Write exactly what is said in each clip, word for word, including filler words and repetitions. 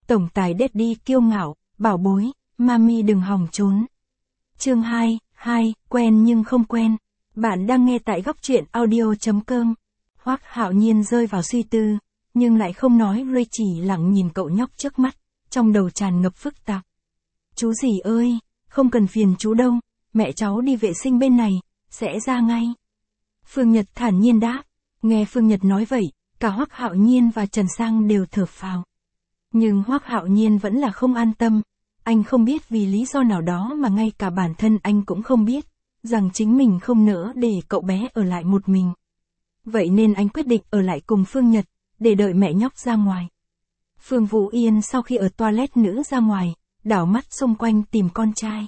Tổng tài Daddy kiêu ngạo, bảo bối, mami đừng hòng trốn. Chương hai, hai, quen nhưng không quen. Bạn đang nghe tại góc truyện audio chấm com. Hoắc Hạo Nhiên rơi vào suy tư, nhưng lại không nói, Ray chỉ lặng nhìn cậu nhóc trước mắt, trong đầu tràn ngập phức tạp. Chú gì ơi, không cần phiền chú đâu, mẹ cháu đi vệ sinh bên này, sẽ ra ngay. Phương Nhật thản nhiên đáp. Nghe Phương Nhật nói vậy, cả Hoắc Hạo Nhiên và Trần Sang đều thở phào. Nhưng Hoắc Hạo Nhiên vẫn là không an tâm, anh không biết vì lý do nào đó mà ngay cả bản thân anh cũng không biết, rằng chính mình không nỡ để cậu bé ở lại một mình. Vậy nên anh quyết định ở lại cùng Phương Nhật, để đợi mẹ nhóc ra ngoài. Phương Vũ Yên sau khi ở toilet nữ ra ngoài, đảo mắt xung quanh tìm con trai.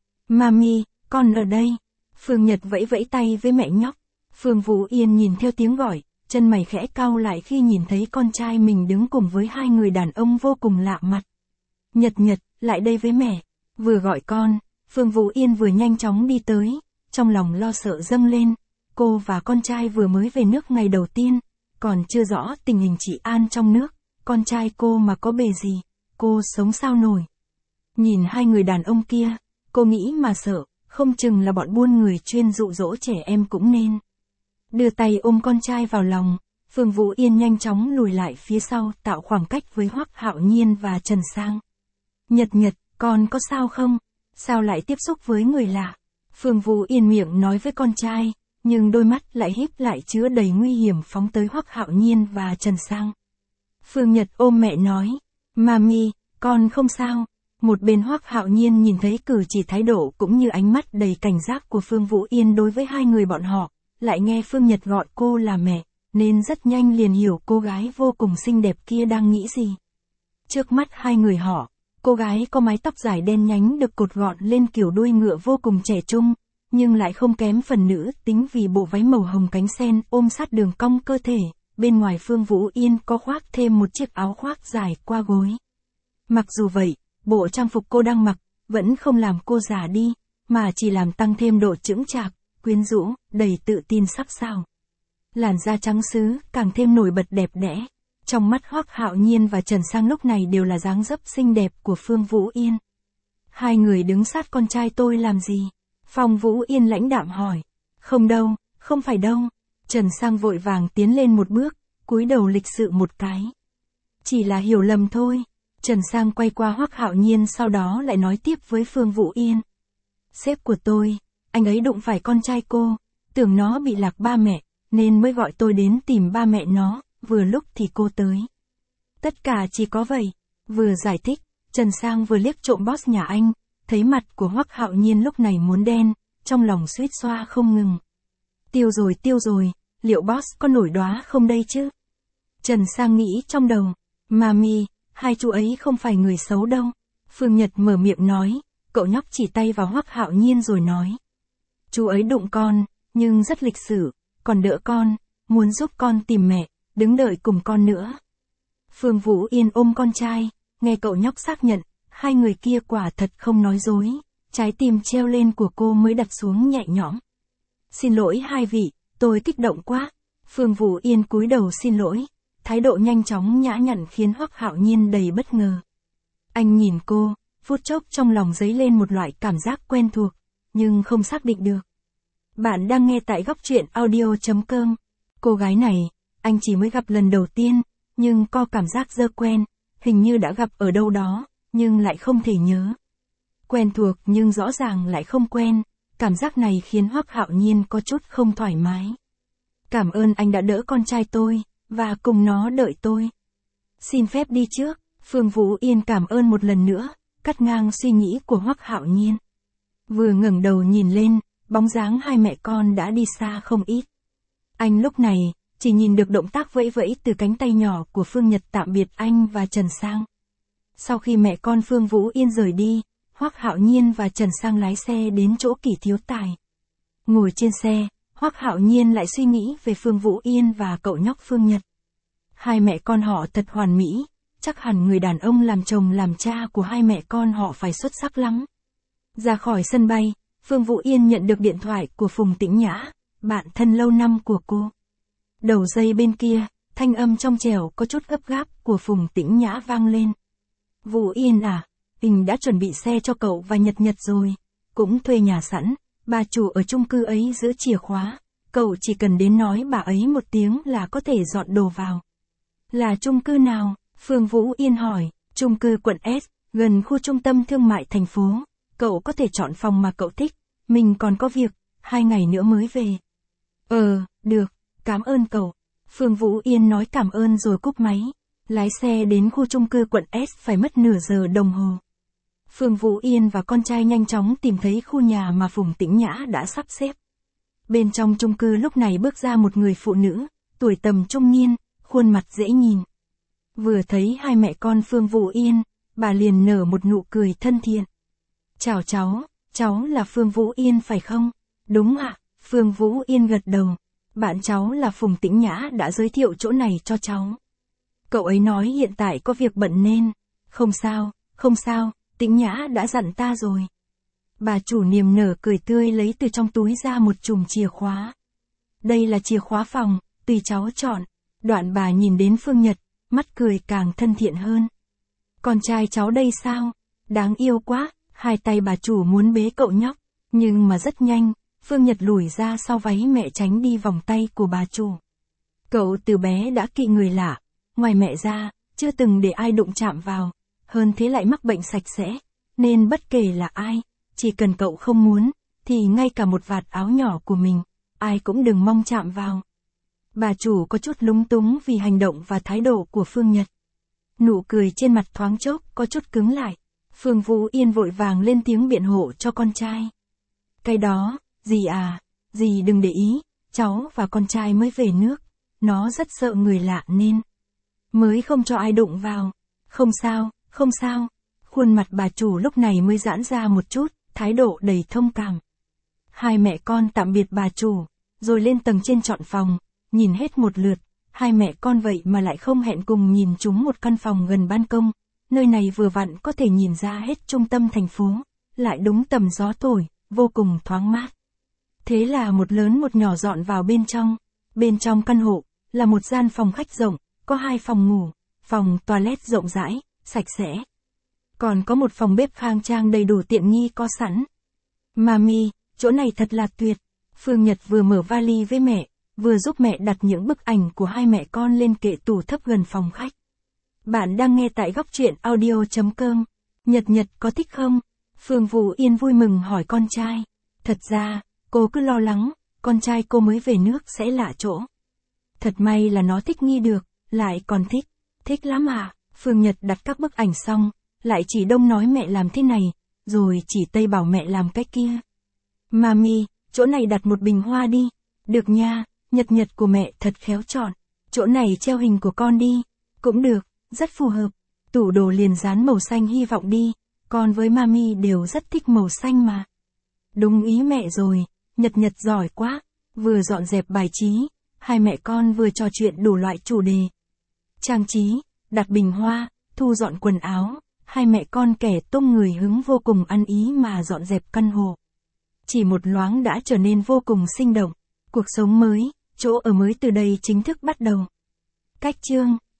Mami, con ở đây. Phương Nhật vẫy vẫy tay với mẹ nhóc. Phương Vũ Yên nhìn theo tiếng gọi, chân mày khẽ cau lại khi nhìn thấy con trai mình đứng cùng với hai người đàn ông vô cùng lạ mặt. Nhật Nhật, lại đây với mẹ. Vừa gọi con, Phương Vũ Yên vừa nhanh chóng đi tới, trong lòng lo sợ dâng lên. Cô và con trai vừa mới về nước ngày đầu tiên, còn chưa rõ tình hình trị an trong nước, con trai cô mà có bề gì, cô sống sao nổi. Nhìn hai người đàn ông kia, cô nghĩ mà sợ, không chừng là bọn buôn người chuyên dụ dỗ trẻ em cũng nên. Đưa tay ôm con trai vào lòng, Phương Vũ Yên nhanh chóng lùi lại phía sau tạo khoảng cách với Hoắc Hạo Nhiên và Trần Sang. Nhật Nhật, con có sao không? Sao lại tiếp xúc với người lạ? Phương Vũ Yên miệng nói với con trai, nhưng đôi mắt lại híp lại chứa đầy nguy hiểm phóng tới Hoắc Hạo Nhiên và Trần Sang. Phương Nhật ôm mẹ nói, Mami, con không sao. Một bên Hoắc Hạo Nhiên nhìn thấy cử chỉ thái độ cũng như ánh mắt đầy cảnh giác của Phương Vũ Yên đối với hai người bọn họ, lại nghe Phương Nhật gọi cô là mẹ, nên rất nhanh liền hiểu cô gái vô cùng xinh đẹp kia đang nghĩ gì. Trước mắt hai người họ, cô gái có mái tóc dài đen nhánh được cột gọn lên kiểu đuôi ngựa vô cùng trẻ trung, nhưng lại không kém phần nữ tính vì bộ váy màu hồng cánh sen ôm sát đường cong cơ thể, bên ngoài Phương Vũ Yên có khoác thêm một chiếc áo khoác dài qua gối. Mặc dù vậy, bộ trang phục cô đang mặc, vẫn không làm cô già đi, mà chỉ làm tăng thêm độ chững chạc, quyến rũ, đầy tự tin sắc sảo. Làn da trắng sứ, càng thêm nổi bật đẹp đẽ. Trong mắt Hoắc Hạo Nhiên và Trần Sang lúc này đều là dáng dấp xinh đẹp của Phương Vũ Yên. Hai người đứng sát con trai tôi làm gì? Phong Vũ Yên lãnh đạm hỏi. Không đâu, không phải đâu. Trần Sang vội vàng tiến lên một bước, cúi đầu lịch sự một cái. Chỉ là hiểu lầm thôi. Trần Sang quay qua Hoắc Hạo Nhiên sau đó lại nói tiếp với Phương Vũ Yên. Sếp của tôi, anh ấy đụng phải con trai cô, tưởng nó bị lạc ba mẹ, nên mới gọi tôi đến tìm ba mẹ nó, vừa lúc thì cô tới. Tất cả chỉ có vậy. Vừa giải thích, Trần Sang vừa liếc trộm boss nhà anh, thấy mặt của Hoắc Hạo Nhiên lúc này muốn đen, trong lòng suýt xoa không ngừng. Tiêu rồi tiêu rồi, liệu boss có nổi đoá không đây chứ? Trần Sang nghĩ trong đầu, Mami, hai chú ấy không phải người xấu đâu. Phương Nhật mở miệng nói, cậu nhóc chỉ tay vào Hoắc Hạo Nhiên rồi nói. Chú ấy đụng con, nhưng rất lịch sự, còn đỡ con, muốn giúp con tìm mẹ, đứng đợi cùng con nữa. Phương Vũ Yên ôm con trai, nghe cậu nhóc xác nhận, hai người kia quả thật không nói dối, trái tim treo lên của cô mới đặt xuống nhẹ nhõm. Xin lỗi hai vị, tôi kích động quá. Phương Vũ Yên cúi đầu xin lỗi, thái độ nhanh chóng nhã nhặn khiến Hoắc Hạo Nhiên đầy bất ngờ. Anh nhìn cô, phút chốc trong lòng dấy lên một loại cảm giác quen thuộc, nhưng không xác định được. Bạn đang nghe tại góc truyện audio chấm com. Cô gái này, anh chỉ mới gặp lần đầu tiên, nhưng có cảm giác dơ quen, hình như đã gặp ở đâu đó, nhưng lại không thể nhớ. Quen thuộc nhưng rõ ràng lại không quen, cảm giác này khiến Hoắc Hạo Nhiên có chút không thoải mái. Cảm ơn anh đã đỡ con trai tôi, và cùng nó đợi tôi. Xin phép đi trước. Phương Vũ Yên cảm ơn một lần nữa, cắt ngang suy nghĩ của Hoắc Hạo Nhiên. Vừa ngẩng đầu nhìn lên, bóng dáng hai mẹ con đã đi xa không ít. Anh lúc này, chỉ nhìn được động tác vẫy vẫy từ cánh tay nhỏ của Phương Nhật tạm biệt anh và Trần Sang. Sau khi mẹ con Phương Vũ Yên rời đi, Hoắc Hạo Nhiên và Trần Sang lái xe đến chỗ Kỷ Thiếu Tài. Ngồi trên xe, Hoắc Hạo Nhiên lại suy nghĩ về Phương Vũ Yên và cậu nhóc Phương Nhật. Hai mẹ con họ thật hoàn mỹ, chắc hẳn người đàn ông làm chồng làm cha của hai mẹ con họ phải xuất sắc lắm. Ra khỏi sân bay, Phương Vũ Yên nhận được điện thoại của Phùng Tĩnh Nhã, bạn thân lâu năm của cô. Đầu dây bên kia, thanh âm trong trẻo có chút gấp gáp của Phùng Tĩnh Nhã vang lên. Vũ Yên à, Tình đã chuẩn bị xe cho cậu và Nhật Nhật rồi. Cũng thuê nhà sẵn, bà chủ ở chung cư ấy giữ chìa khóa. Cậu chỉ cần đến nói bà ấy một tiếng là có thể dọn đồ vào. Là chung cư nào? Phương Vũ Yên hỏi. Chung cư quận S, gần khu trung tâm thương mại thành phố. Cậu có thể chọn phòng mà cậu thích. Mình còn có việc, hai ngày nữa mới về. Ờ, được, cảm ơn cậu. Phương Vũ Yên nói cảm ơn rồi cúp máy. Lái xe đến khu chung cư quận S phải mất nửa giờ đồng hồ. Phương Vũ Yên và con trai nhanh chóng tìm thấy khu nhà mà Phùng Tĩnh Nhã đã sắp xếp. Bên trong chung cư lúc này bước ra một người phụ nữ, tuổi tầm trung niên, khuôn mặt dễ nhìn. Vừa thấy hai mẹ con Phương Vũ Yên, bà liền nở một nụ cười thân thiện. Chào cháu, cháu là Phương Vũ Yên phải không? Đúng ạ, Phương Vũ Yên gật đầu. Bạn cháu là Phùng Tĩnh Nhã đã giới thiệu chỗ này cho cháu. Cậu ấy nói hiện tại có việc bận nên. Không sao, không sao, Tĩnh Nhã đã dặn ta rồi. Bà chủ niềm nở cười tươi lấy từ trong túi ra một chùm chìa khóa. Đây là chìa khóa phòng, tùy cháu chọn. Đoạn bà nhìn đến Phương Nhật, mắt cười càng thân thiện hơn. Con trai cháu đây sao? Đáng yêu quá, hai tay bà chủ muốn bế cậu nhóc. Nhưng mà rất nhanh, Phương Nhật lùi ra sau váy mẹ tránh đi vòng tay của bà chủ. Cậu từ bé đã kỵ người lạ, ngoài mẹ ra, chưa từng để ai đụng chạm vào. Hơn thế lại mắc bệnh sạch sẽ, nên bất kể là ai, chỉ cần cậu không muốn, thì ngay cả một vạt áo nhỏ của mình, ai cũng đừng mong chạm vào. Bà chủ có chút lúng túng vì hành động và thái độ của Phương Nhật. Nụ cười trên mặt thoáng chốc có chút cứng lại. Phương Vũ Yên vội vàng lên tiếng biện hộ cho con trai. Cái đó, dì à, dì đừng để ý, cháu và con trai mới về nước, nó rất sợ người lạ nên mới không cho ai đụng vào. Không sao, không sao. Khuôn mặt bà chủ lúc này mới giãn ra một chút, thái độ đầy thông cảm. Hai mẹ con tạm biệt bà chủ, rồi lên tầng trên chọn phòng, nhìn hết một lượt, hai mẹ con vậy mà lại không hẹn cùng nhìn chúng một căn phòng gần ban công, nơi này vừa vặn có thể nhìn ra hết trung tâm thành phố, lại đúng tầm gió thổi, vô cùng thoáng mát. Thế là một lớn một nhỏ dọn vào bên trong, bên trong căn hộ, là một gian phòng khách rộng, có hai phòng ngủ, phòng toilet rộng rãi, sạch sẽ. Còn có một phòng bếp khang trang đầy đủ tiện nghi có sẵn. Mami, chỗ này thật là tuyệt. Phương Nhật vừa mở vali với mẹ, vừa giúp mẹ đặt những bức ảnh của hai mẹ con lên kệ tủ thấp gần phòng khách. Bạn đang nghe tại góc truyện audio chấm com. Nhật Nhật có thích không? Phương Vũ Yên vui mừng hỏi con trai. Thật ra, cô cứ lo lắng, con trai cô mới về nước sẽ lạ chỗ. Thật may là nó thích nghi được, lại còn thích. Thích lắm à? Phương Nhật đặt các bức ảnh xong, lại chỉ đông nói mẹ làm thế này, rồi chỉ tây bảo mẹ làm cái kia. Mami, chỗ này đặt một bình hoa đi. Được nha, Nhật Nhật của mẹ thật khéo chọn. Chỗ này treo hình của con đi. Cũng được, rất phù hợp. Tủ đồ liền dán màu xanh hy vọng đi. Con với Mami đều rất thích màu xanh mà. Đúng ý mẹ rồi, Nhật Nhật giỏi quá. Vừa dọn dẹp bài trí, hai mẹ con vừa trò chuyện đủ loại chủ đề. Trang trí, đặt bình hoa, thu dọn quần áo. Hai mẹ con kẻ tung người hứng vô cùng ăn ý mà dọn dẹp căn hộ. Chỉ một loáng đã trở nên vô cùng sinh động. Cuộc sống mới, chỗ ở mới từ đây chính thức bắt đầu. Cách chương